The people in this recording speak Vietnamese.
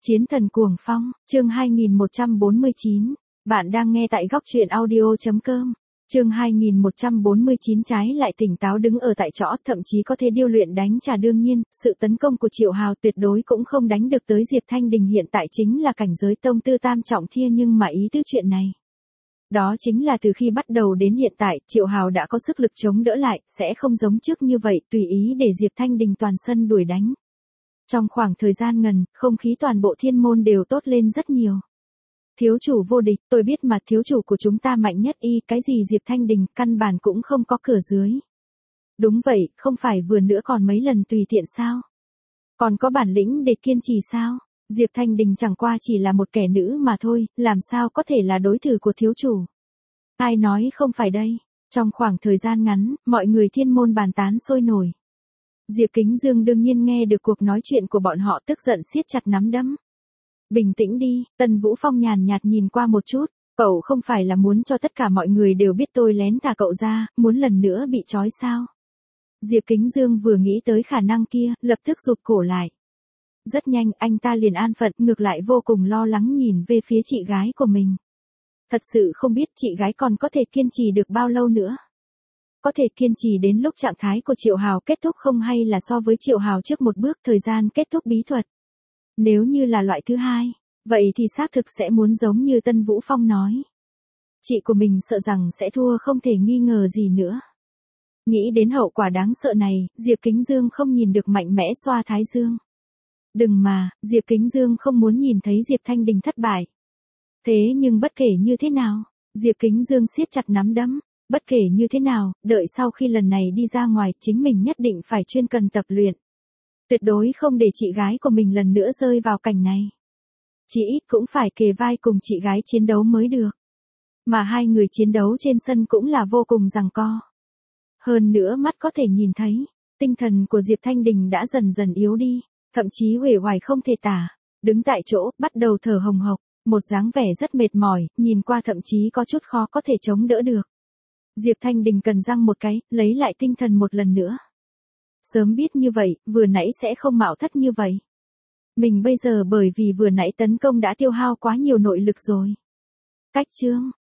Chiến thần cuồng phong, chương 2149. Bạn đang nghe tại góc truyện audio.com. Chương 2149 trái lại tỉnh táo đứng ở tại chỗ, thậm chí có thể điêu luyện đánh trả. Đương nhiên, sự tấn công của Triệu Hào tuyệt đối cũng không đánh được tới Diệp Thanh Đình. Hiện tại chính là cảnh giới tông tư tam trọng thiên, nhưng mà ý tứ chuyện này. Đó chính là từ khi bắt đầu đến hiện tại, Triệu Hào đã có sức lực chống đỡ lại, sẽ không giống trước như vậy, tùy ý để Diệp Thanh Đình toàn sân đuổi đánh. Trong khoảng thời gian ngắn, không khí toàn bộ thiên môn đều tốt lên rất nhiều. Thiếu chủ vô địch, tôi biết mà, thiếu chủ của chúng ta mạnh nhất cái gì Diệp Thanh Đình, căn bản cũng không có cửa dưới. Đúng vậy, không phải vừa nữa còn mấy lần tùy tiện sao? Còn có bản lĩnh để kiên trì sao? Diệp Thanh Đình chẳng qua chỉ là một kẻ nữ mà thôi, làm sao có thể là đối thủ của thiếu chủ? Ai nói không phải đây? Trong khoảng thời gian ngắn, mọi người thiên môn bàn tán sôi nổi. Diệp Kính Dương đương nhiên nghe được cuộc nói chuyện của bọn họ, tức giận siết chặt nắm đấm. Bình tĩnh đi, Tân Vũ Phong nhàn nhạt nhìn qua một chút, cậu không phải là muốn cho tất cả mọi người đều biết tôi lén thả cậu ra, muốn lần nữa bị trói sao? Diệp Kính Dương vừa nghĩ tới khả năng kia, lập tức rụt cổ lại. Rất nhanh anh ta liền an phận, ngược lại vô cùng lo lắng nhìn về phía chị gái của mình. Thật sự không biết chị gái còn có thể kiên trì được bao lâu nữa. Có thể kiên trì đến lúc trạng thái của Triệu Hào kết thúc không, hay là so với Triệu Hào trước một bước thời gian kết thúc bí thuật. Nếu như là loại thứ hai, vậy thì xác thực sẽ muốn giống như Tân Vũ Phong nói. Chị của mình sợ rằng sẽ thua không thể nghi ngờ gì nữa. Nghĩ đến hậu quả đáng sợ này, Diệp Kính Dương không nhìn được mạnh mẽ xoa thái dương. Đừng mà, Diệp Kính Dương không muốn nhìn thấy Diệp Thanh Đình thất bại. Thế nhưng bất kể như thế nào, Diệp Kính Dương siết chặt nắm đấm. Bất kể như thế nào, đợi sau khi lần này đi ra ngoài, chính mình nhất định phải chuyên cần tập luyện. Tuyệt đối không để chị gái của mình lần nữa rơi vào cảnh này. Chỉ ít cũng phải kề vai cùng chị gái chiến đấu mới được. Mà hai người chiến đấu trên sân cũng là vô cùng giằng co. Hơn nữa mắt có thể nhìn thấy, tinh thần của Diệp Thanh Đình đã dần dần yếu đi, thậm chí uể oải không thể tả, đứng tại chỗ, bắt đầu thở hồng hộc, một dáng vẻ rất mệt mỏi, nhìn qua thậm chí có chút khó có thể chống đỡ được. Diệp Thanh Đình cần răng một cái, lấy lại tinh thần một lần nữa. Sớm biết như vậy, vừa nãy sẽ không mạo thất như vậy. Mình bây giờ bởi vì vừa nãy tấn công đã tiêu hao quá nhiều nội lực rồi. Cách chương,